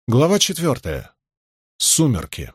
Глава 4. Сумерки.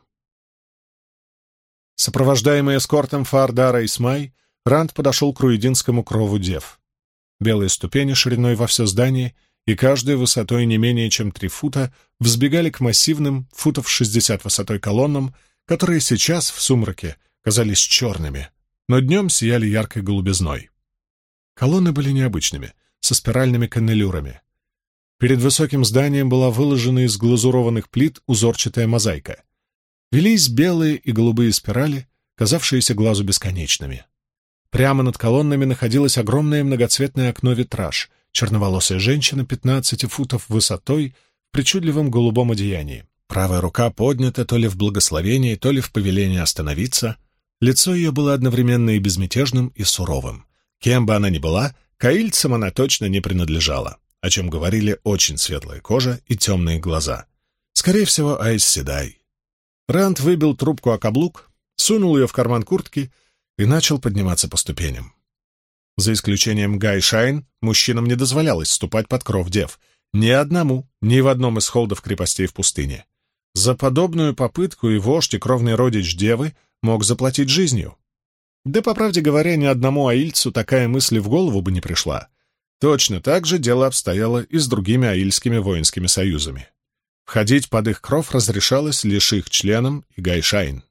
Сопровождаемый эскортом Фаардара и Смай, Ранд подошел к руидинскому крову дев. Белые ступени шириной во все здание и каждой высотой не менее чем 3 фута взбегали к массивным, футов 60 высотой колоннам, которые сейчас, в сумраке, казались черными, но днем сияли яркой голубизной. Колонны были необычными, со спиральными каннелюрами. Перед высоким зданием была выложена из глазурованных плит узорчатая мозаика. Велись белые и голубые спирали, казавшиеся глазу бесконечными. Прямо над колоннами находилось огромное многоцветное окно-витраж, черноволосая женщина 15 футов высотой в причудливом голубом одеянии. Правая рука поднята то ли в благословении, то ли в повелении остановиться. Лицо ее было одновременно и безмятежным, и суровым. Кем бы она ни была, каильцам она точно не принадлежала, о чем говорили очень светлая кожа и темные глаза. Скорее всего, Айс Седай. Ранд выбил трубку о каблук, сунул ее в карман куртки и начал подниматься по ступеням. За исключением Гай Шайн, мужчинам не дозволялось ступать под кров дев. Ни одному, ни в одном из холдов крепостей в пустыне. За подобную попытку и вождь, и кровный родич девы мог заплатить жизнью. Да, по правде говоря, ни одному аильцу такая мысль в голову бы не пришла. Точно так же дело обстояло и с другими аильскими воинскими союзами. Входить под их кров разрешалось лишь их членам и Гайшайн.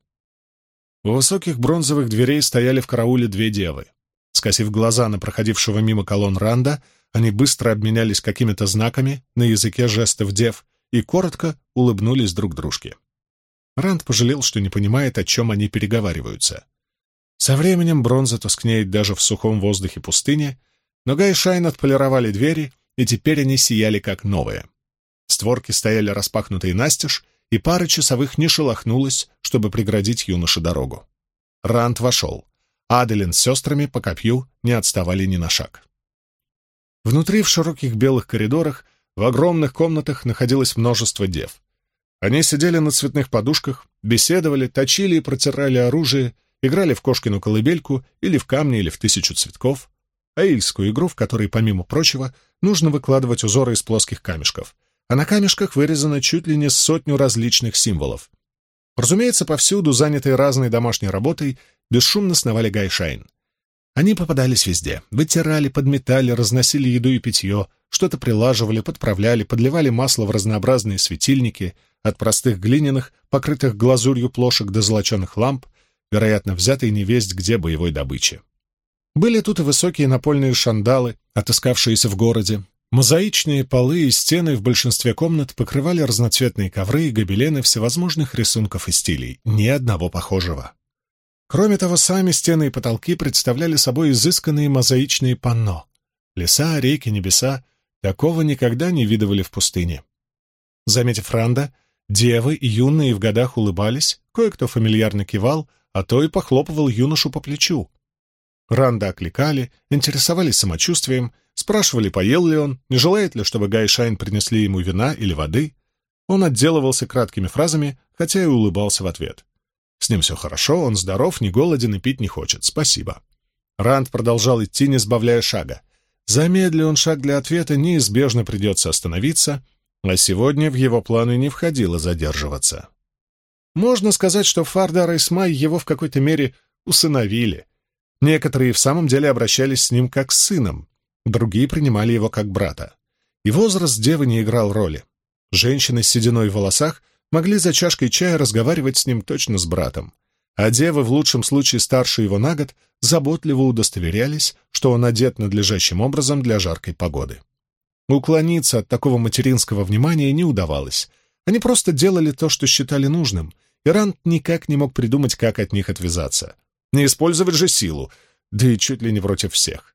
У высоких бронзовых дверей стояли в карауле 2 девы. Скосив глаза на проходившего мимо колонн Ранда, они быстро обменялись какими-то знаками на языке жестов дев и коротко улыбнулись друг дружке. Ранд пожалел, что не понимает, о чем они переговариваются. Со временем бронза тускнеет даже в сухом воздухе пустыни, но Гайшайн отполировали двери, и теперь они сияли как новые. Створки стояли распахнутые настежь, и пара часовых не шелохнулась, чтобы преградить юноше дорогу. Ранд вошел. Аделин с сестрами по копью не отставали ни на шаг. Внутри, в широких белых коридорах, в огромных комнатах находилось множество дев. Они сидели на цветных подушках, беседовали, точили и протирали оружие, играли в кошкину колыбельку или в камни, или в 1000 цветков, аильскую игру, в которой, помимо прочего, нужно выкладывать узоры из плоских камешков, а на камешках вырезано чуть ли не 100 различных символов. Разумеется, повсюду, занятые разной домашней работой, бесшумно сновали Гайшайн. Они попадались везде, вытирали, подметали, разносили еду и питье, что-то прилаживали, подправляли, подливали масло в разнообразные светильники, от простых глиняных, покрытых глазурью плошек до золоченых ламп, вероятно, взятой невесть где боевой добычи. Были тут и высокие напольные шандалы, отыскавшиеся в городе. Мозаичные полы и стены в большинстве комнат покрывали разноцветные ковры и гобелены всевозможных рисунков и стилей, ни одного похожего. Кроме того, сами стены и потолки представляли собой изысканные мозаичные панно. Леса, реки, небеса — такого никогда не видывали в пустыне. Заметив Ранда, девы и юные в годах улыбались, кое-кто фамильярно кивал, а то и похлопывал юношу по плечу. Ранда окликали, интересовались самочувствием, спрашивали, поел ли он, не желает ли, чтобы Гайшайн принесли ему вина или воды. Он отделывался краткими фразами, хотя и улыбался в ответ. С ним все хорошо, он здоров, не голоден и пить не хочет, спасибо. Ранд продолжал идти, не сбавляя шага. Замедли он шаг для ответа, неизбежно придется остановиться, а сегодня в его планы не входило задерживаться. Можно сказать, что Фаардар и Смай его в какой-то мере усыновили. Некоторые в самом деле обращались с ним как с сыном, другие принимали его как брата. И возраст девы не играл роли. Женщины с сединой в волосах могли за чашкой чая разговаривать с ним точно с братом, а девы, в лучшем случае старше его на год, заботливо удостоверялись, что он одет надлежащим образом для жаркой погоды. Уклониться от такого материнского внимания не удавалось. Они просто делали то, что считали нужным, и Ранд никак не мог придумать, как от них отвязаться. Не использовать же силу, да и чуть ли не против всех.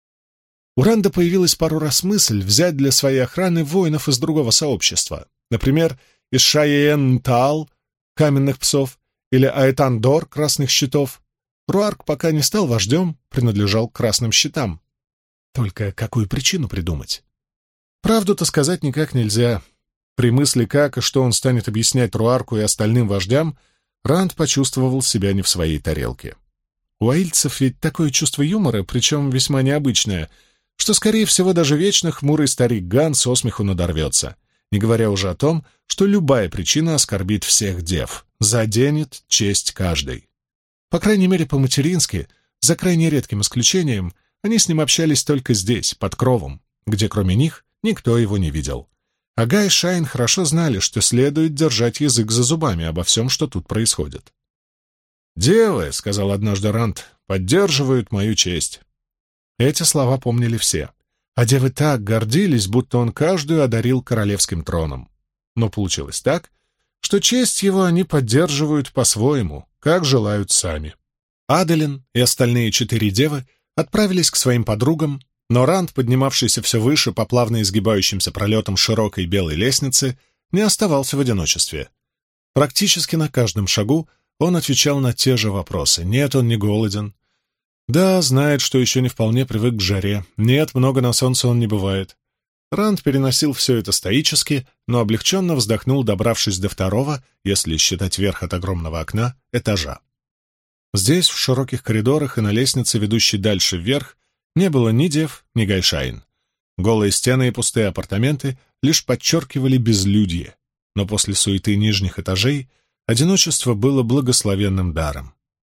У Ранда появилась пару раз мысль взять для своей охраны воинов из другого сообщества, например, из Шайен-Таал, каменных псов, или Аэтан-Дор, красных щитов. Руарк пока не стал вождем, принадлежал к красным щитам. Только какую причину придумать? Правду-то сказать никак нельзя. При мысли, как и что он станет объяснять Руарку и остальным вождям, Ранд почувствовал себя не в своей тарелке. У аильцев ведь такое чувство юмора, причем весьма необычное, что, скорее всего, даже вечно хмурый старик Ган со смеху надорвется. не говоря уже о том, что любая причина оскорбит всех дев, заденет честь каждой. По крайней мере, по-матерински, за крайне редким исключением, они с ним общались только здесь, под кровом, где кроме них никто его не видел. А Гай и Шайн хорошо знали, что следует держать язык за зубами обо всем, что тут происходит. «Девы», — сказал однажды Ранд, — «поддерживают мою честь». Эти слова помнили все. А девы так гордились, будто он каждую одарил королевским троном. Но получилось так, что честь его они поддерживают по-своему, как желают сами. Аделин и остальные 4 девы отправились к своим подругам, но Ранд, поднимавшийся все выше по плавно изгибающимся пролетам широкой белой лестницы, не оставался в одиночестве. Практически на каждом шагу он отвечал на те же вопросы. Нет, он не голоден. Да, знает, что еще не вполне привык к жаре. Нет, много на солнце он не бывает. Ранд переносил все это стоически, но облегченно вздохнул, добравшись до 2-го, если считать верх от огромного окна, этажа. Здесь, в широких коридорах и на лестнице, ведущей дальше вверх, не было ни дев, ни Гай Шайн. Голые стены и пустые апартаменты лишь подчеркивали безлюдье, но после суеты нижних этажей одиночество было благословенным даром.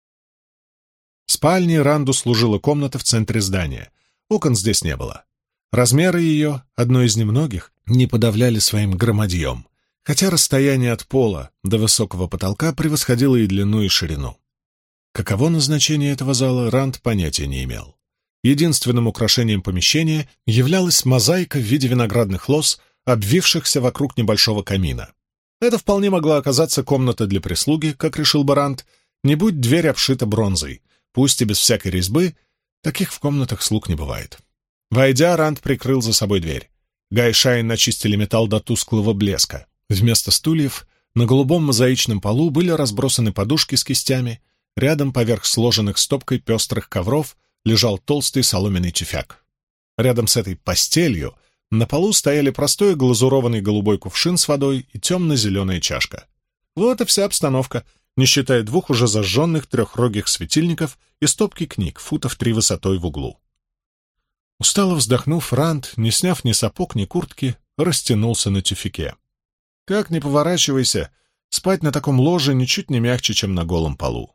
Спальней Ранду служила комната в центре здания. Окон здесь не было. Размеры ее, одно из немногих, не подавляли своим громадьем, хотя расстояние от пола до высокого потолка превосходило и длину, и ширину. Каково назначение этого зала, Ранд понятия не имел. Единственным украшением помещения являлась мозаика в виде виноградных лоз, обвившихся вокруг небольшого камина. Это вполне могла оказаться комната для прислуги, как решил бы Ранд, не будь дверь обшита бронзой, пусть и без всякой резьбы, таких в комнатах слуг не бывает. Войдя, Ранд прикрыл за собой дверь. Гай и Шайн начистили металл до тусклого блеска. Вместо стульев на голубом мозаичном полу были разбросаны подушки с кистями, рядом поверх сложенных стопкой пестрых ковров лежал толстый соломенный тюфяк. Рядом с этой постелью на полу стояли простой глазурованный голубой кувшин с водой и темно-зеленая чашка. Вот и вся обстановка, не считая 2 уже зажженных 3-рогих светильников и стопки книг, футов 3 высотой в углу. Устало вздохнув, Ранд, не сняв ни сапог, ни куртки, растянулся на тюфяке. Как ни поворачивайся, спать на таком ложе ничуть не мягче, чем на голом полу.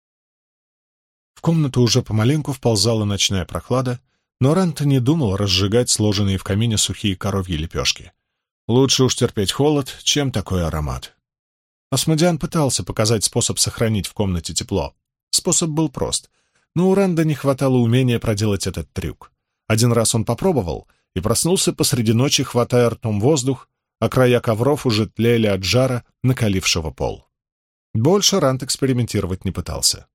В комнату уже помаленьку вползала ночная прохлада, но Ранд не думал разжигать сложенные в камине сухие коровьи лепешки. Лучше уж терпеть холод, чем такой аромат. Асмодиан пытался показать способ сохранить в комнате тепло. Способ был прост, но у Ранда не хватало умения проделать этот трюк. Один раз он попробовал и проснулся посреди ночи, хватая ртом воздух, а края ковров уже тлели от жара, накалившего пол. Больше Ранд экспериментировать не пытался.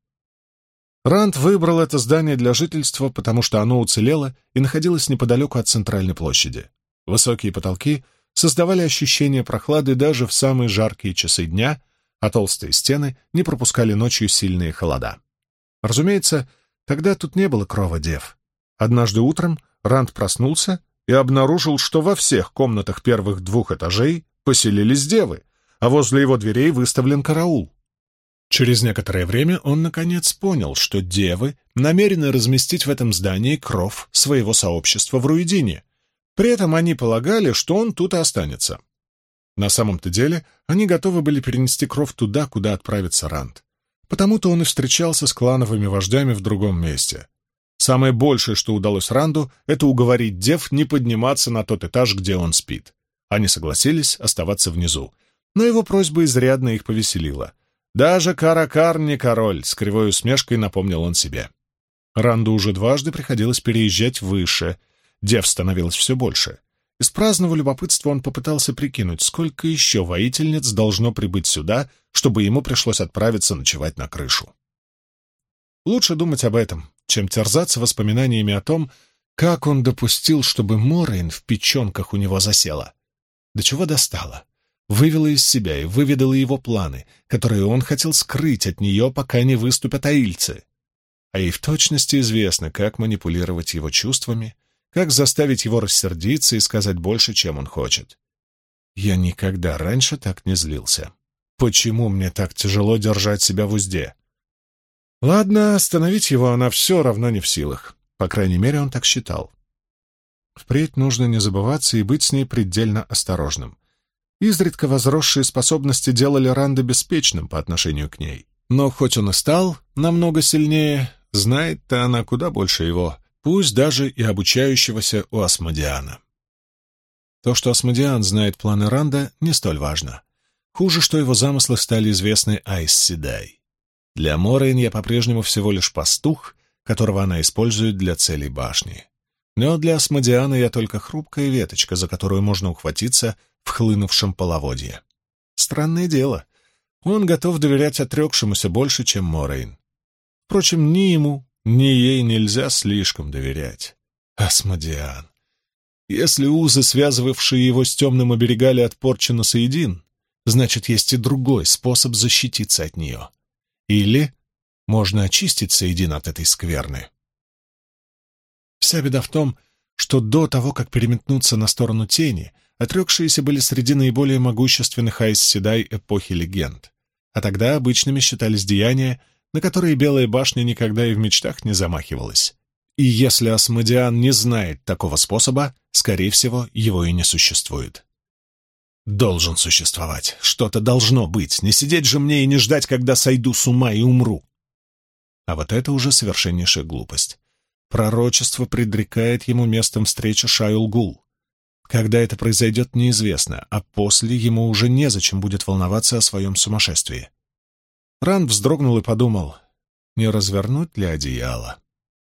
Ранд выбрал это здание для жительства, потому что оно уцелело и находилось неподалеку от центральной площади. Высокие потолки создавали ощущение прохлады даже в самые жаркие часы дня, а толстые стены не пропускали ночью сильные холода. Разумеется, тогда тут не было крова дев. Однажды утром Ранд проснулся и обнаружил, что во всех комнатах первых 2 этажей поселились девы, а возле его дверей выставлен караул. Через некоторое время он, наконец, понял, что девы намерены разместить в этом здании кров своего сообщества в Руидине. При этом они полагали, что он тут и останется. На самом-то деле они готовы были перенести кров туда, куда отправится Ранд. Потому-то он и встречался с клановыми вождями в другом месте. Самое большее, что удалось Ранду, это уговорить дев не подниматься на тот этаж, где он спит. Они согласились оставаться внизу, но его просьба изрядно их повеселила. «Даже Каракар не король», — с кривой усмешкой напомнил он себе. Ранду уже 2 приходилось переезжать выше, дев становилось все больше. Из праздного любопытства он попытался прикинуть, сколько еще воительниц должно прибыть сюда, чтобы ему пришлось отправиться ночевать на крышу. Лучше думать об этом, чем терзаться воспоминаниями о том, как он допустил, чтобы Морейн в печенках у него засела. До чего достала. Вывела из себя и выведала его планы, которые он хотел скрыть от нее, пока не выступят аильцы. А ей в точности известно, как манипулировать его чувствами, как заставить его рассердиться и сказать больше, чем он хочет. Я никогда раньше так не злился. Почему мне так тяжело держать себя в узде? Ладно, остановить его она все равно не в силах. По крайней мере, он так считал. Впредь нужно не забываться и быть с ней предельно осторожным. Изредка возросшие способности делали Ранда беспечным по отношению к ней. Но хоть он и стал намного сильнее, знает-то она куда больше его, пусть даже и обучающегося у Асмодиана. То, что Асмодиан знает планы Ранда, не столь важно. Хуже, что его замыслы стали известны Айс Седай. Для Морейн я по-прежнему всего лишь пастух, которого она использует для целей башни. Но для Асмодиана я только хрупкая веточка, за которую можно ухватиться в хлынувшем половодье. Странное дело, он готов доверять отрекшемуся больше, чем Морейн. Впрочем, ни ему, ни ей нельзя слишком доверять. Асмодиан. Если узы, связывавшие его с темным оберегали от порчи Саидин, значит, есть и другой способ защититься от нее. Или можно очистить Саидин от этой скверны. Вся беда в том, что до того, как переметнуться на сторону тени, отрекшиеся были среди наиболее могущественных Айс Седай эпохи легенд, а тогда обычными считались деяния, на которые Белая башня никогда и в мечтах не замахивалась. И если Асмодиан не знает такого способа, скорее всего, его и не существует. Должен существовать, что-то должно быть, не сидеть же мне и не ждать, когда сойду с ума и умру. А вот это уже совершеннейшая глупость. Пророчество предрекает ему местом встречи Шайл-Гул. Когда это произойдет, неизвестно, а после ему уже незачем будет волноваться о своем сумасшествии. Ранд вздрогнул и подумал, не развернуть ли одеяло.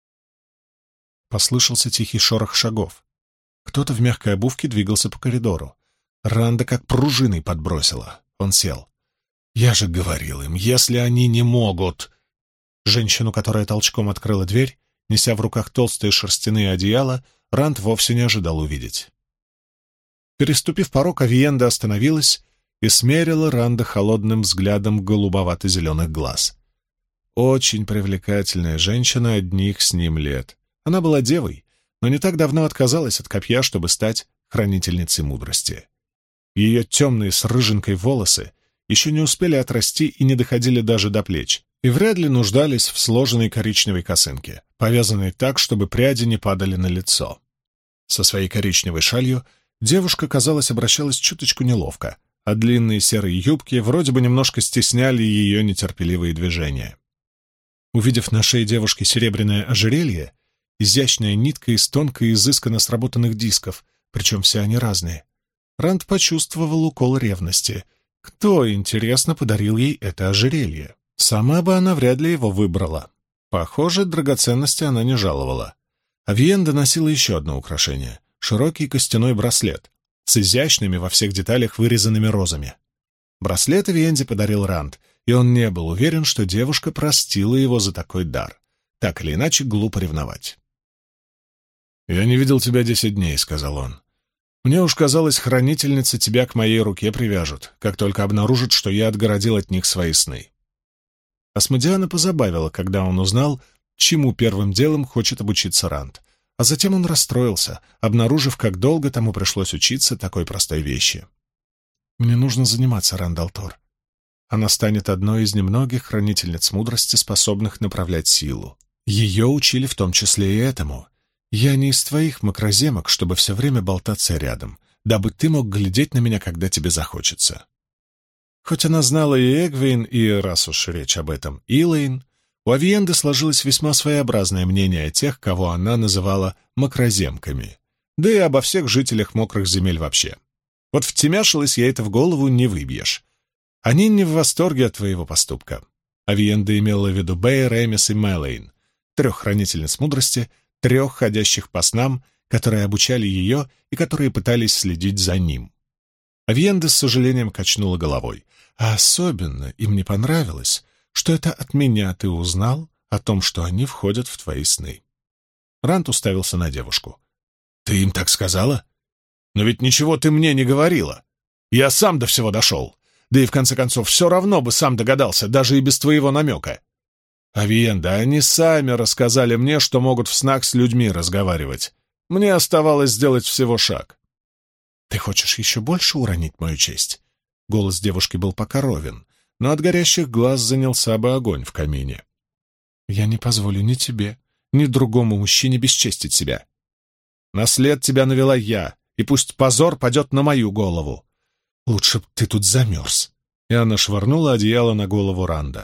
Послышался тихий шорох шагов. Кто-то в мягкой обувке двигался по коридору. Ранда как пружиной подбросила. Он сел. «Я же говорил им, если они не могут...» Женщину, которая толчком открыла дверь, неся в руках толстые шерстяные одеяла, Ранд вовсе не ожидал увидеть. Переступив порог, Авиенда остановилась и смерила Ранда холодным взглядом голубовато-зеленых глаз. Очень привлекательная женщина одних с ним лет. Она была девой, но не так давно отказалась от копья, чтобы стать хранительницей мудрости. Ее темные с рыжинкой волосы еще не успели отрасти и не доходили даже до плеч, и вряд ли нуждались в сложенной коричневой косынке, повязанной так, чтобы пряди не падали на лицо. Со своей коричневой шалью девушка, казалось, обращалась чуточку неловко, а длинные серые юбки вроде бы немножко стесняли ее нетерпеливые движения. Увидев на шее девушки серебряное ожерелье, изящная нитка из тонко и изысканно сработанных дисков, причем все они разные, Ранд почувствовал укол ревности. Кто, интересно, подарил ей это ожерелье? Сама бы она вряд ли его выбрала. Похоже, драгоценности она не жаловала. Авиенда носила еще одно украшение — широкий костяной браслет с изящными во всех деталях вырезанными розами. Браслет Авиенде подарил Ранд, и он не был уверен, что девушка простила его за такой дар. Так или иначе, глупо ревновать. «Я не видел тебя 10 дней», — сказал он. «Мне уж казалось, хранительницы тебя к моей руке привяжут, как только обнаружат, что я отгородил от них свои сны». Асмодиана позабавило, когда он узнал, чему первым делом хочет обучиться Ранд, а затем он расстроился, обнаружив, как долго тому пришлось учиться такой простой вещи. «Мне нужно заниматься, Ранд-Алтор. Она станет одной из немногих хранительниц мудрости, способных направлять силу. Ее учили в том числе и этому. Я не из твоих макроземок, чтобы все время болтаться рядом, дабы ты мог глядеть на меня, когда тебе захочется». Хоть она знала и Эгвейн, и, раз уж речь об этом, Илэйн, у Авиенды сложилось весьма своеобразное мнение о тех, кого она называла макроземками, да и обо всех жителях мокрых земель вообще. Вот втемяшилось ей это в голову, не выбьешь. Они не в восторге от твоего поступка. Авиенда имела в виду Бэйр, Эмис и Мэлэйн, 3 хранительниц мудрости, 3 ходящих по снам, которые обучали ее и которые пытались следить за ним. Авиенда с сожалением качнула головой. А особенно им не понравилось, что это от меня ты узнал о том, что они входят в твои сны. Ранд уставился на девушку. «Ты им так сказала? Но ведь ничего ты мне не говорила. Я сам до всего дошел. Да и в конце концов все равно бы сам догадался, даже и без твоего намека. Авиенда, они сами рассказали мне, что могут в снах с людьми разговаривать. Мне оставалось сделать всего шаг». «Ты хочешь еще больше уронить мою честь?» Голос девушки был пока ровен, но от горящих глаз занялся бы огонь в камине. «Я не позволю ни тебе, ни другому мужчине бесчестить себя. На след тебя навела я, и пусть позор падет на мою голову. Лучше б ты тут замерз». И она швырнула одеяло на голову Ранда.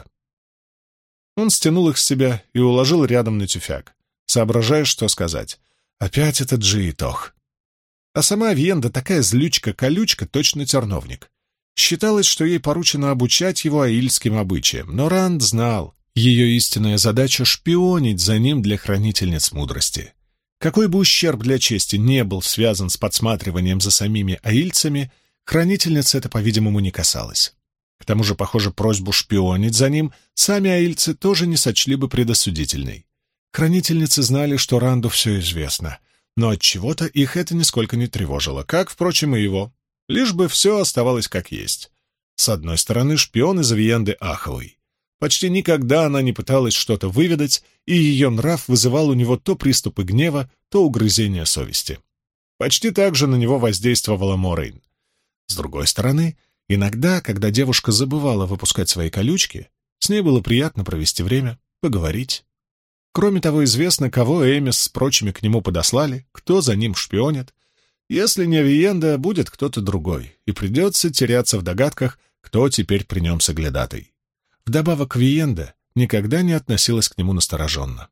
Он стянул их с себя и уложил рядом на тюфяк, соображая, что сказать. Опять этот Джиитох. А сама Авиенда такая злючка-колючка, точно терновник. Считалось, что ей поручено обучать его аильским обычаям, но Ранд знал, ее истинная задача — шпионить за ним для хранительниц мудрости. Какой бы ущерб для чести не был связан с подсматриванием за самими аильцами, хранительниц это, по-видимому, не касалось. К тому же, похоже, просьбу шпионить за ним сами аильцы тоже не сочли бы предосудительной. Хранительницы знали, что Ранду все известно, но отчего-то их это нисколько не тревожило, как, впрочем, и его. Лишь бы все оставалось как есть. С одной стороны, шпион из Авиенды аховый. Почти никогда она не пыталась что-то выведать, и ее нрав вызывал у него то приступы гнева, то угрызения совести. Почти так же на него воздействовала Морейн. С другой стороны, иногда, когда девушка забывала выпускать свои колючки, с ней было приятно провести время, поговорить. Кроме того, известно, кого Эмис с прочими к нему подослали, кто за ним шпионит. Если не Авиенда, будет кто-то другой, и придется теряться в догадках, кто теперь при нем соглядатый. Вдобавок, Виенда никогда не относилась к нему настороженно.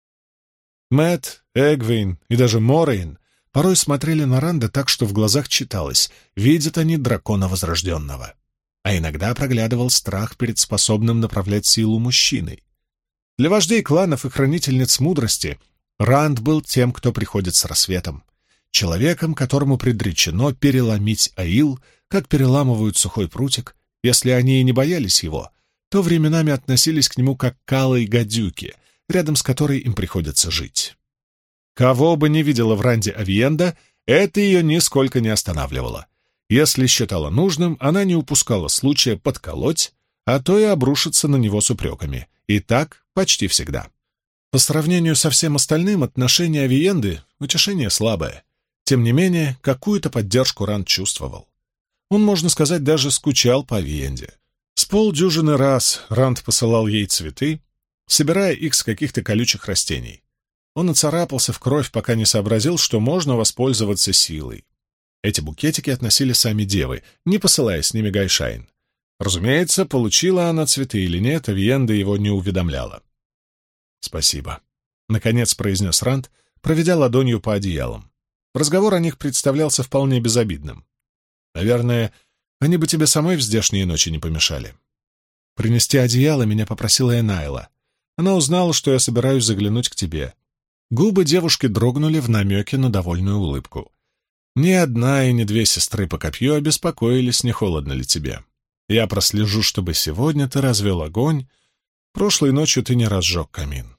Мэтт, Эгвейн и даже Морейн порой смотрели на Ранда так, что в глазах читалось: видят они дракона возрожденного. А иногда проглядывал страх перед способным направлять силу мужчиной. Для вождей кланов и хранительниц мудрости Ранд был тем, кто приходит с рассветом, человеком, которому предречено переломить аил, как переламывают сухой прутик. Если они и не боялись его, то временами относились к нему как к алой гадюке, рядом с которой им приходится жить. Кого бы ни видела в Ранде Авиенда, это ее нисколько не останавливало. Если считала нужным, она не упускала случая подколоть, а то и обрушиться на него с упреками. И так почти всегда. По сравнению со всем остальным, отношение Авиенды — утешение слабое. Тем не менее, какую-то поддержку Ранд чувствовал. Он, можно сказать, даже скучал по Авиенде. С полдюжины раз Ранд посылал ей цветы, собирая их с каких-то колючих растений. Он оцарапался в кровь, пока не сообразил, что можно воспользоваться силой. Эти букетики относили сами девы, не посылая с ними Гайшайн. Разумеется, получила она цветы или нет, Авиенда его не уведомляла. «Спасибо», — наконец произнес Ранд, проведя ладонью по одеялам. Разговор о них представлялся вполне безобидным. «Наверное, они бы тебе самой в здешние ночи не помешали». «Принести одеяло меня попросила Энайла. Она узнала, что я собираюсь заглянуть к тебе». Губы девушки дрогнули в намеке на довольную улыбку. «Ни одна и ни две сестры по копью обеспокоились, не холодно ли тебе. Я прослежу, чтобы сегодня ты развел огонь. Прошлой ночью ты не разжег камин».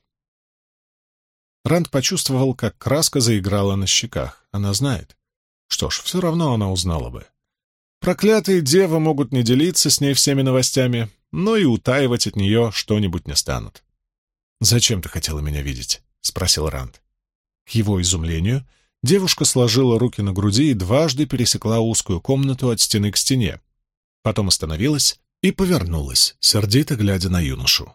Ранд почувствовал, как краска заиграла на щеках. Она знает. Что ж, все равно она узнала бы. Проклятые девы могут не делиться с ней всеми новостями, но и утаивать от нее что-нибудь не станут. «Зачем ты хотела меня видеть?» — спросил Ранд. К его изумлению, девушка сложила руки на груди и дважды пересекла узкую комнату от стены к стене. Потом остановилась и повернулась, сердито глядя на юношу.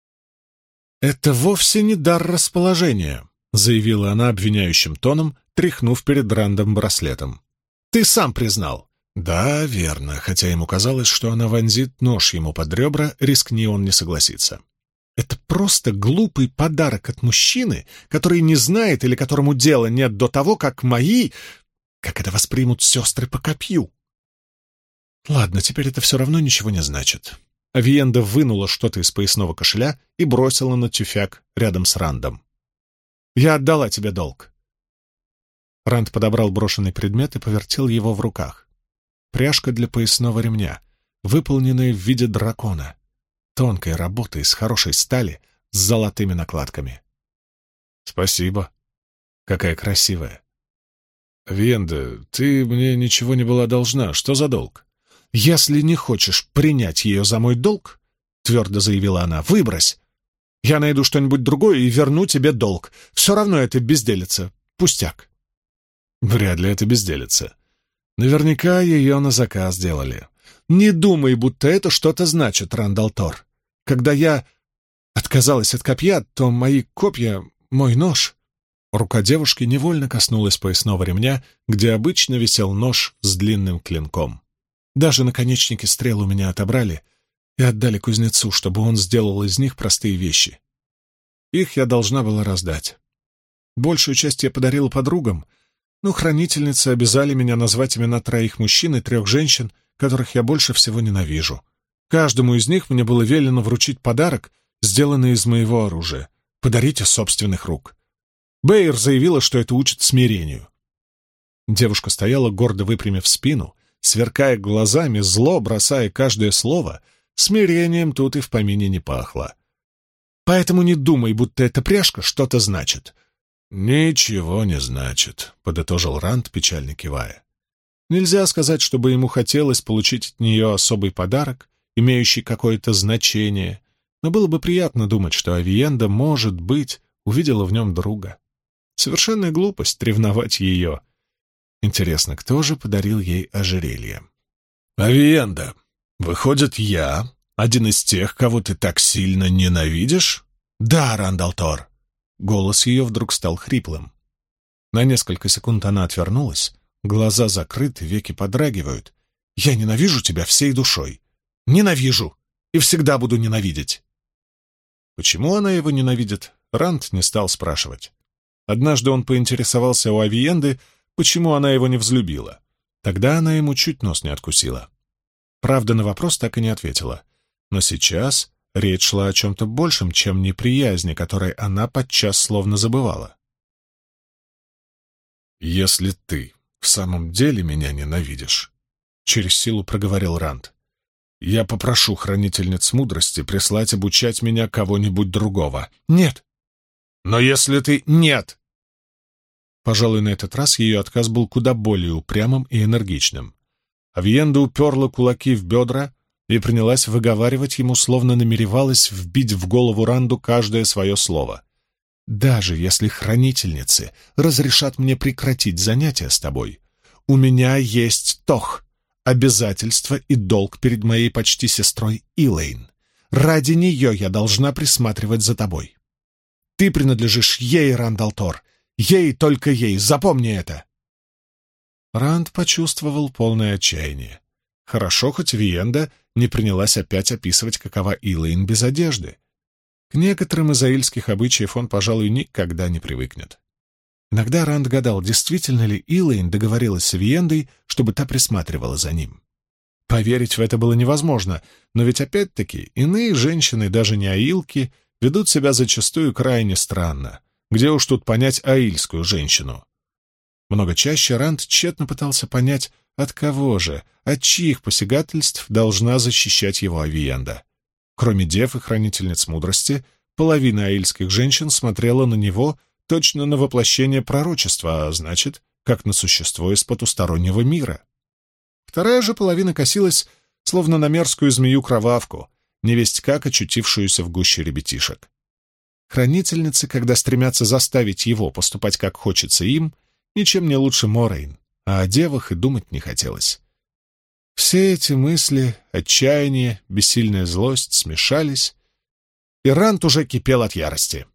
«Это вовсе не дар расположения», — заявила она обвиняющим тоном, тряхнув перед Рандом браслетом. «Ты сам признал». Да, верно, хотя ему казалось, что она вонзит нож ему под ребра, рискни он не согласиться. Это просто глупый подарок от мужчины, который не знает или которому дела нет до того, как как это воспримут сестры по копью. Ладно, теперь это все равно ничего не значит. Авиенда вынула что-то из поясного кошеля и бросила на тюфяк рядом с Рандом. «Я отдала тебе долг». Ранд подобрал брошенный предмет и повертел его в руках. Пряжка для поясного ремня, выполненная в виде дракона, тонкой работы из хорошей стали с золотыми накладками. «Спасибо. Какая красивая». «Венда, ты мне ничего не была должна. Что за долг?» «Если не хочешь принять ее за мой долг, — твердо заявила она, — выбрось. Я найду что-нибудь другое и верну тебе долг. Все равно это безделица. Пустяк». «Вряд ли это безделица. Наверняка ее на заказ делали». «Не думай, будто это что-то значит, Рандалтор. Когда я отказалась от копья, то мои копья, мой нож...» Рука девушки невольно коснулась поясного ремня, где обычно висел нож с длинным клинком. Даже наконечники стрел у меня отобрали и отдали кузнецу, чтобы он сделал из них простые вещи. Их я должна была раздать. Большую часть я подарила подругам, но хранительницы обязали меня назвать имена 3 мужчин и 3 женщин, которых я больше всего ненавижу. Каждому из них мне было велено вручить подарок, сделанный из моего оружия. Подарить из собственных рук. Бэйр заявила, что это учит смирению. Девушка стояла, гордо выпрямив спину, сверкая глазами, зло бросая каждое слово. Смирением тут и в помине не пахло. Поэтому не думай, будто эта пряжка что-то значит. «Ничего не значит», — подытожил Ранд, печально кивая. Нельзя сказать, чтобы ему хотелось получить от нее особый подарок, имеющий какое-то значение, но было бы приятно думать, что Авиенда, может быть, увидела в нем друга. Совершенная глупость ревновать ее. Интересно, кто же подарил ей ожерелье? «Авиенда, выходит, я один из тех, кого ты так сильно ненавидишь?» «Да, Рандалтор». Голос ее вдруг стал хриплым. На несколько секунд она отвернулась, глаза закрыты, веки подрагивают. «Я ненавижу тебя всей душой. Ненавижу и всегда буду ненавидеть». Почему она его ненавидит, Ранд не стал спрашивать. Однажды он поинтересовался у Авиенды, почему она его не взлюбила. Тогда она ему чуть нос не откусила. Правда, на вопрос так и не ответила. Но сейчас речь шла о чем-то большем, чем неприязни, которой она подчас словно забывала. «Если ты в самом деле меня ненавидишь», — через силу проговорил Ранд, — «я попрошу хранительниц мудрости прислать обучать меня кого-нибудь другого». «Нет». «Но если ты...» «Нет». Пожалуй, на этот раз ее отказ был куда более упрямым и энергичным. Авиенда уперла кулаки в бедра и принялась выговаривать ему, словно намеревалась вбить в голову Ранду каждое свое слово. «Даже если хранительницы разрешат мне прекратить занятия с тобой, у меня есть тох, обязательства и долг перед моей почти сестрой Илэйн. Ради нее я должна присматривать за тобой. Ты принадлежишь ей, Рандалтор, ей, только ей, запомни это!» Ранд почувствовал полное отчаяние. Хорошо, хоть Виенда не принялась опять описывать, какова Илэйн без одежды. К некоторым из аильских обычаев он, пожалуй, никогда не привыкнет. Иногда Ранд гадал, действительно ли Илэйн договорилась с Виендой, чтобы та присматривала за ним. Поверить в это было невозможно, но ведь опять-таки иные женщины, даже не аилки, ведут себя зачастую крайне странно. Где уж тут понять аильскую женщину? Много чаще Ранд тщетно пытался понять, от кого же, от чьих посягательств должна защищать его Авиенда. Кроме дев и хранительниц мудрости, половина аильских женщин смотрела на него точно на воплощение пророчества, а значит, как на существо из потустороннего мира. Вторая же половина косилась, словно на мерзкую змею-кровавку, невесть как очутившуюся в гуще ребятишек. Хранительницы, когда стремятся заставить его поступать как хочется им, ничем не лучше Морейн, а о девах и думать не хотелось. Все эти мысли, отчаяние, бессильная злость смешались, и Ранд уже кипел от ярости.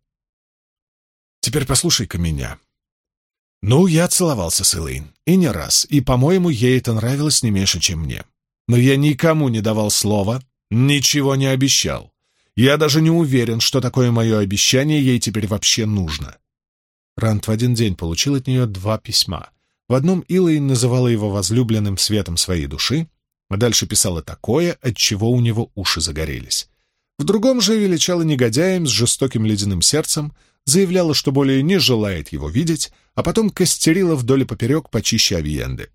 «Теперь послушай-ка меня. Ну, я целовался с Илэйн, и не раз, и, по-моему, ей это нравилось не меньше, чем мне. Но я никому не давал слова, ничего не обещал. Я даже не уверен, что такое мое обещание ей теперь вообще нужно». Ранд в один день получил от нее 2 письма. В одном Илэйн называла его возлюбленным светом своей души, а дальше писала такое, от чего у него уши загорелись. В другом же величала негодяем с жестоким ледяным сердцем, заявляла, что более не желает его видеть, а потом костерила вдоль и поперек почище Авиенды.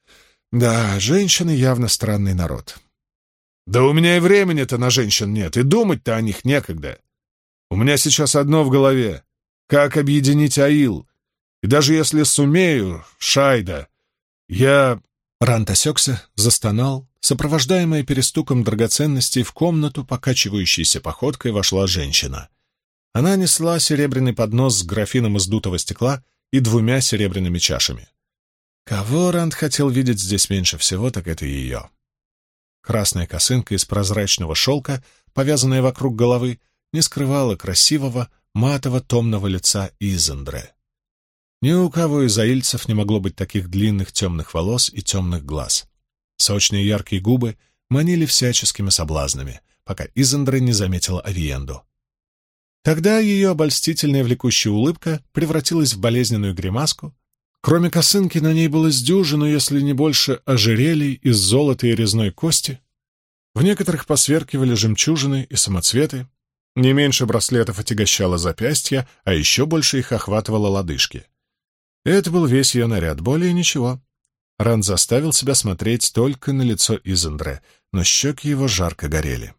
Да, женщины явно странный народ. Да у меня и времени-то на женщин нет, и думать-то о них некогда. У меня сейчас одно в голове — как объединить Аил. И даже если сумею, Шайда, я... Ранд осекся, застонал. Сопровождаемая перестуком драгоценностей в комнату, покачивающейся походкой, вошла женщина. Она несла серебряный поднос с графином из дутого стекла и 2 серебряными чашами. Кого Ранд хотел видеть здесь меньше всего, так это ее. Красная косынка из прозрачного шелка, повязанная вокруг головы, не скрывала красивого, матово-томного лица Изендре. Ни у кого из аильцев не могло быть таких длинных темных волос и темных глаз. Сочные яркие губы манили всяческими соблазнами, пока Изендре не заметила Авиенду. Тогда ее обольстительная влекущая улыбка превратилась в болезненную гримаску. Кроме косынки на ней было с дюжину, если не больше, ожерелий из золота и резной кости. В некоторых посверкивали жемчужины и самоцветы. Не меньше браслетов отягощало запястья, а еще больше их охватывало лодыжки. Это был весь ее наряд, более ничего. Ранд заставил себя смотреть только на лицо Изендре, но щеки его жарко горели.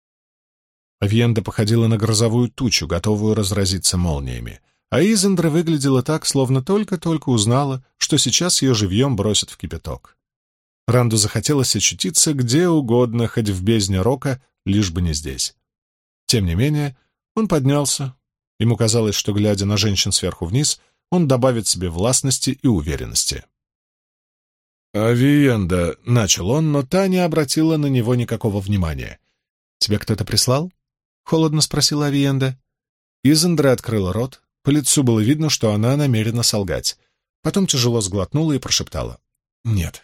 Авиенда походила на грозовую тучу, готовую разразиться молниями, а Изендре выглядела так, словно только-только узнала, что сейчас ее живьем бросят в кипяток. Ранду захотелось очутиться где угодно, хоть в бездне рока, лишь бы не здесь. Тем не менее, он поднялся. Ему казалось, что, глядя на женщин сверху вниз, он добавит себе властности и уверенности. «Авиенда», — начал он, но та не обратила на него никакого внимания. «Тебя кто-то прислал?» — холодно спросила Авиенда. Изендре открыла рот. По лицу было видно, что она намерена солгать. Потом тяжело сглотнула и прошептала. «Нет».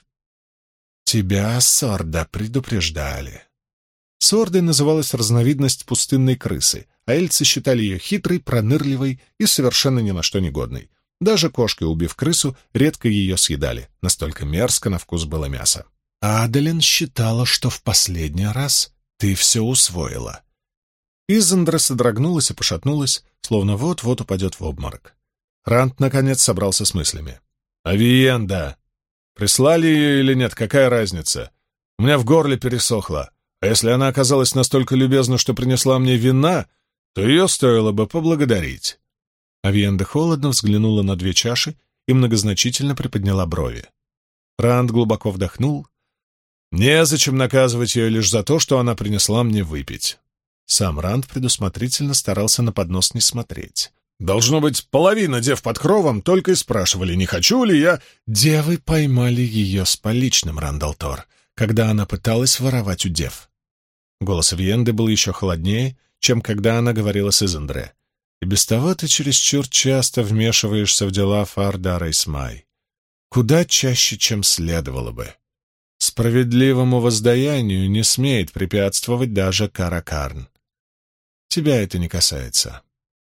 «Тебя, Сорда, предупреждали». Сордой называлась разновидность пустынной крысы, а эльцы считали ее хитрой, пронырливой и совершенно ни на что негодной. Даже кошки, убив крысу, редко ее съедали, настолько мерзко на вкус было мясо. «Адалин считала, что в последний раз ты все усвоила». Изендре содрогнулась и пошатнулась, словно вот-вот упадет в обморок. Ранд, наконец, собрался с мыслями. «Авиенда! Прислали ее или нет, какая разница? У меня в горле пересохло, а если она оказалась настолько любезна, что принесла мне вина, то ее стоило бы поблагодарить». Авиенда холодно взглянула на две чаши и многозначительно приподняла брови. Ранд глубоко вдохнул. «Незачем наказывать ее лишь за то, что она принесла мне выпить». Сам Ранд предусмотрительно старался на поднос не смотреть. «Должно быть, половина дев под кровом только и спрашивали, не хочу ли я...» Девы поймали ее с поличным, Рандалтор, когда она пыталась воровать у дев. Голос Авиенды был еще холоднее, чем когда она говорила с Изендре. «И без того ты чересчур часто вмешиваешься в дела Фаардара Исмай. Куда чаще, чем следовало бы. Справедливому воздаянию не смеет препятствовать даже Каракарн. Тебя это не касается».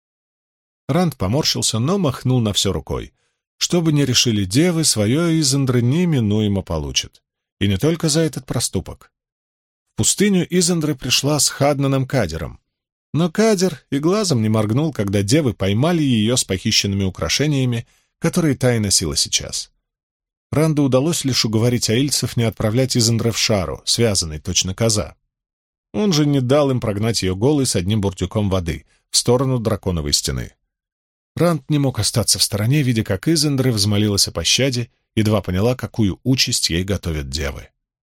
Ранд поморщился, но махнул на все рукой. Что бы ни решили девы, свое Изендре неминуемо получит. И не только за этот проступок. В пустыню Изендре пришла с Хаднаном Кадером. Но Кадер и глазом не моргнул, когда девы поймали ее с похищенными украшениями, которые та и носила сейчас. Ранду удалось лишь уговорить аильцев не отправлять Изендре в шару, связанной точно коза. Он же не дал им прогнать ее голой с одним бурдюком воды в сторону драконовой стены. Ранд не мог остаться в стороне, видя, как Изендре взмолилась о пощаде, едва поняла, какую участь ей готовят девы.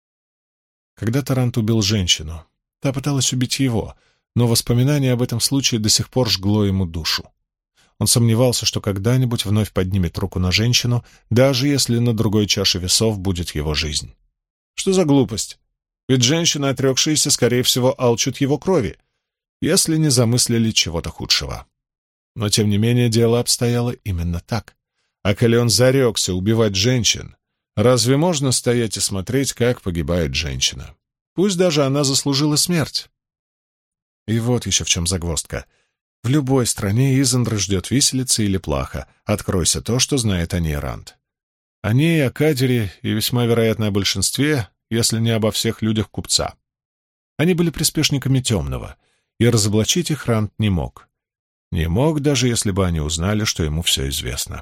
Когда-то Ранд убил женщину. Та пыталась убить его, но воспоминание об этом случае до сих пор жгло ему душу. Он сомневался, что когда-нибудь вновь поднимет руку на женщину, даже если на другой чаше весов будет его жизнь. Что за глупость? Ведь женщины, отрекшиеся, скорее всего, алчут его крови, если не замыслили чего-то худшего. Но, тем не менее, дело обстояло именно так. А коли он зарекся убивать женщин, разве можно стоять и смотреть, как погибает женщина? Пусть даже она заслужила смерть. И вот еще в чем загвоздка. В любой стране Изендре ждет виселица или плаха. Откройся то, что знает о ней Ранд. О ней, о Кадере и весьма вероятно о большинстве, если не обо всех людях купца. Они были приспешниками Темного, и разоблачить их Ранд не мог. Не мог, даже если бы они узнали, что ему все известно.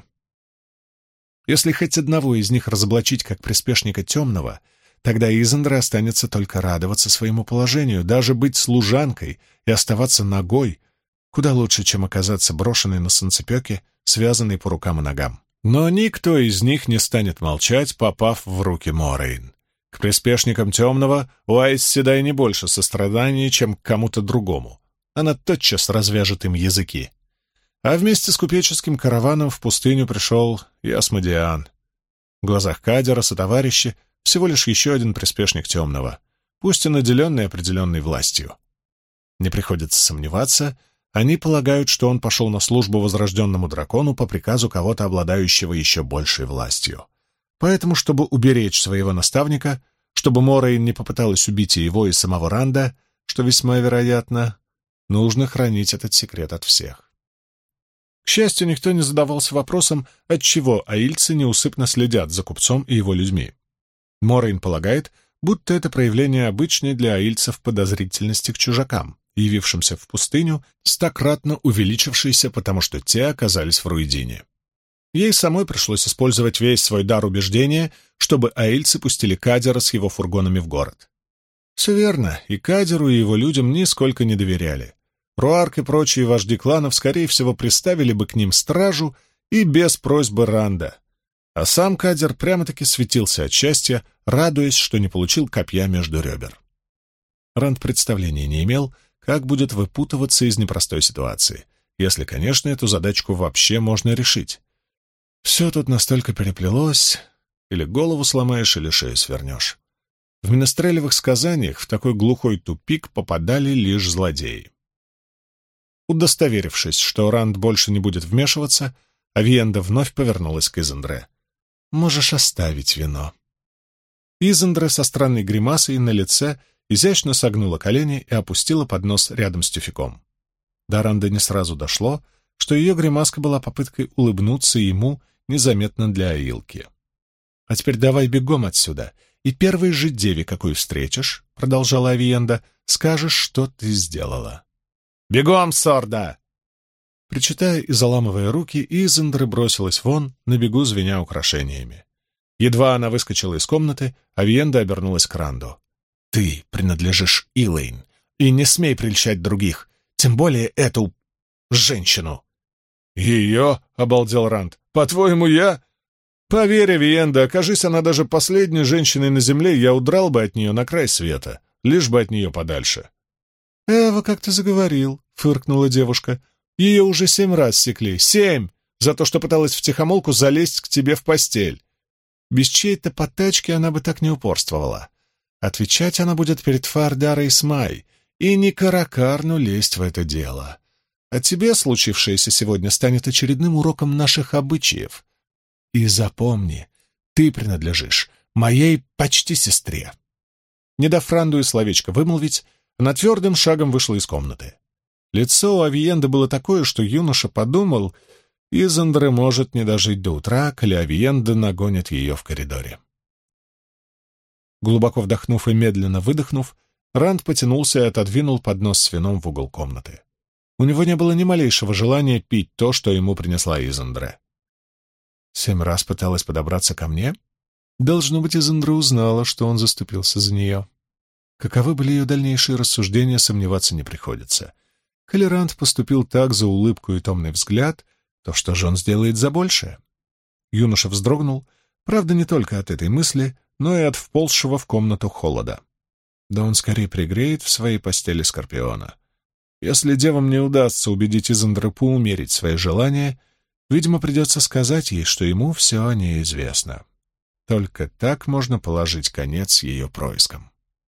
Если хоть одного из них разоблачить как приспешника Темного, тогда Изендре останется только радоваться своему положению, даже быть служанкой и оставаться нагой, куда лучше, чем оказаться брошенной на санцепёке, связанной по рукам и ногам. Но никто из них не станет молчать, попав в руки Морейн. К приспешникам Темного у Айс Седай не больше сострадания, чем к кому-то другому. Она тотчас развяжет им языки. А вместе с купеческим караваном в пустыню пришел и Асмодиан. В глазах Кадера сотоварищи всего лишь еще один приспешник Темного, пусть и наделенный определенной властью. Не приходится сомневаться, они полагают, что он пошел на службу возрожденному дракону по приказу кого-то, обладающего еще большей властью. Поэтому, чтобы уберечь своего наставника, Чтобы Морейн не попыталась убить и его, и самого Ранда, что весьма вероятно, нужно хранить этот секрет от всех. К счастью, никто не задавался вопросом, отчего аильцы неусыпно следят за купцом и его людьми. Морейн полагает, будто это проявление обычной для аильцев подозрительности к чужакам, явившимся в пустыню, стократно увеличившейся, потому что те оказались в Руидине. Ей самой пришлось использовать весь свой дар убеждения, чтобы аильцы пустили Кадера с его фургонами в город. Все верно, и Кадеру, и его людям нисколько не доверяли. Руарк и прочие вожди кланов, скорее всего, приставили бы к ним стражу и без просьбы Ранда. А сам Кадер прямо-таки светился от счастья, радуясь, что не получил копья между ребер. Ранд представления не имел, как будет выпутываться из непростой ситуации, если, конечно, эту задачку вообще можно решить. Все тут настолько переплелось, или голову сломаешь, или шею свернешь. В менестрелевых сказаниях в такой глухой тупик попадали лишь злодеи. Удостоверившись, что Ранд больше не будет вмешиваться, Авиенда вновь повернулась к Изендре. «Можешь оставить вино». Изендре со странной гримасой на лице изящно согнула колени и опустила поднос рядом с тюфяком. До Ранда не сразу дошло, что ее гримаска была попыткой улыбнуться ему незаметно для Аилки. «А теперь давай бегом отсюда, и первой же деве, какую встретишь, — продолжала Авиенда, — скажешь, что ты сделала». «Бегом, Сорда!» Причитая и заламывая руки, Изендре бросилась вон, на бегу звеня украшениями. Едва она выскочила из комнаты, Авиенда обернулась к Ранду. «Ты принадлежишь Илэйн, и не смей прельщать других, тем более эту женщину». «Ее?» — обалдел Ранд. «По-твоему, я?» «Поверь, Авиенда, окажись она даже последней женщиной на земле, я удрал бы от нее на край света, лишь бы от нее подальше». «Эва, как ты заговорил», — фыркнула девушка. «Ее уже 7 раз секли. 7! За то, что пыталась втихомолку залезть к тебе в постель. Без чьей-то потачки она бы так не упорствовала. Отвечать она будет перед Фардарой Смай, и не Каракарну лезть в это дело. А тебе случившееся сегодня станет очередным уроком наших обычаев. И запомни, ты принадлежишь моей почти сестре». Не дав Ранду и словечко вымолвить, она твердым шагом вышла из комнаты. Лицо у Авиенды было такое, что юноша подумал, Изендре может не дожить до утра, коли Авиенда нагонит ее в коридоре. Глубоко вдохнув и медленно выдохнув, Ранд потянулся и отодвинул поднос с вином в угол комнаты. У него не было ни малейшего желания пить то, что ему принесла Изендре. 7 раз пыталась подобраться ко мне? Должно быть, Изендре узнала, что он заступился за нее. Каковы были ее дальнейшие рассуждения, сомневаться не приходится. Коли Ранд поступил так за улыбку и томный взгляд, то что же он сделает за большее? Юноша вздрогнул, правда, не только от этой мысли, но и от вползшего в комнату холода. Да он скорее пригреет в своей постели Скорпиона. Если девам не удастся убедить Изендре поумерить свои желания, видимо, придется сказать ей, что ему все о ней известно. Только так можно положить конец ее проискам.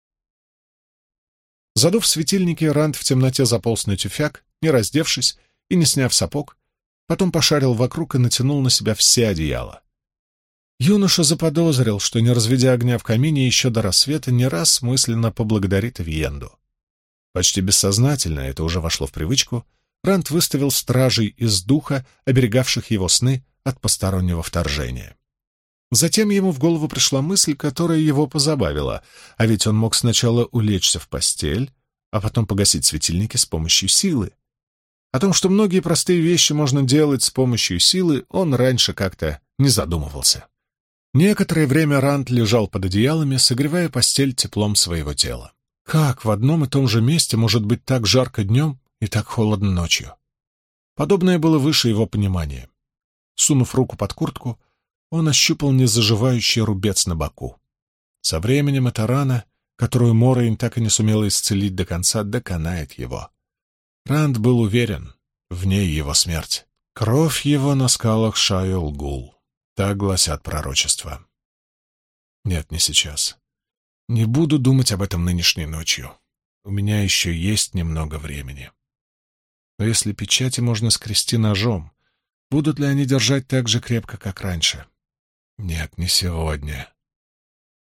Задув светильники, Ранд в темноте заполз на тюфяк, не раздевшись и не сняв сапог, потом пошарил вокруг и натянул на себя все одеяла. Юноша заподозрил, что, не разведя огня в камине, еще до рассвета не раз мысленно поблагодарит Авиенду. Почти бессознательно, это уже вошло в привычку, Ранд выставил стражей из духа, оберегавших его сны от постороннего вторжения. Затем ему в голову пришла мысль, которая его позабавила, а ведь он мог сначала улечься в постель, а потом погасить светильники с помощью силы. О том, что многие простые вещи можно делать с помощью силы, он раньше как-то не задумывался. Некоторое время Ранд лежал под одеялами, согревая постель теплом своего тела. Как в одном и том же месте может быть так жарко днем и так холодно ночью? Подобное было выше его понимания. Сунув руку под куртку, он ощупал незаживающий рубец на боку. Со временем эта рана, которую Морейн так и не сумела исцелить до конца, доконает его. Ранд был уверен, в ней его смерть. Кровь его на скалах Шайол-Гул. Так гласят пророчества. Нет, не сейчас. Не буду думать об этом нынешней ночью. У меня еще есть немного времени. Но если печати можно скрести ножом, будут ли они держать так же крепко, как раньше? Нет, не сегодня.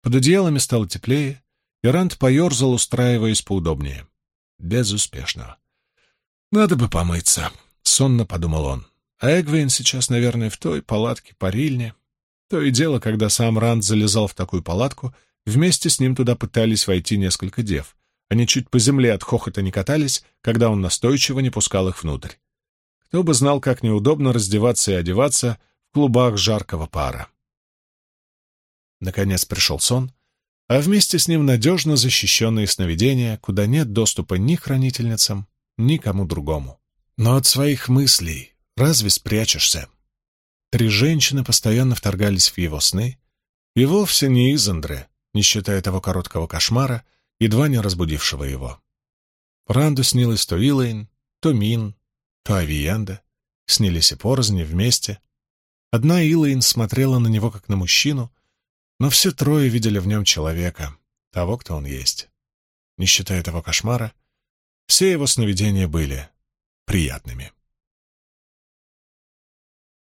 Под одеялами стало теплее, и Ранд поерзал, устраиваясь поудобнее. Безуспешно. «Надо бы помыться», — сонно подумал он. «А Эгвейн сейчас, наверное, в той палатке парильне». То и дело, когда сам Ранд залезал в такую палатку, вместе с ним туда пытались войти несколько дев. Они чуть по земле от хохота не катались, когда он настойчиво не пускал их внутрь. Кто бы знал, как неудобно раздеваться и одеваться в клубах жаркого пара. Наконец пришел сон, а вместе с ним надежно защищенные сновидения, куда нет доступа ни хранительницам, ни кому другому. Но от своих мыслей разве спрячешься? 3 женщины постоянно вторгались в его сны, и вовсе не Изандре, не считая того короткого кошмара, едва не разбудившего его. Ранду снилось то Илэйн, то Мин, то Авиенда. Снились и порознь, и вместе. Одна Илэйн смотрела на него как на мужчину, но все 3 видели в нем человека, того, кто он есть. Не считая того кошмара, все его сновидения были приятными.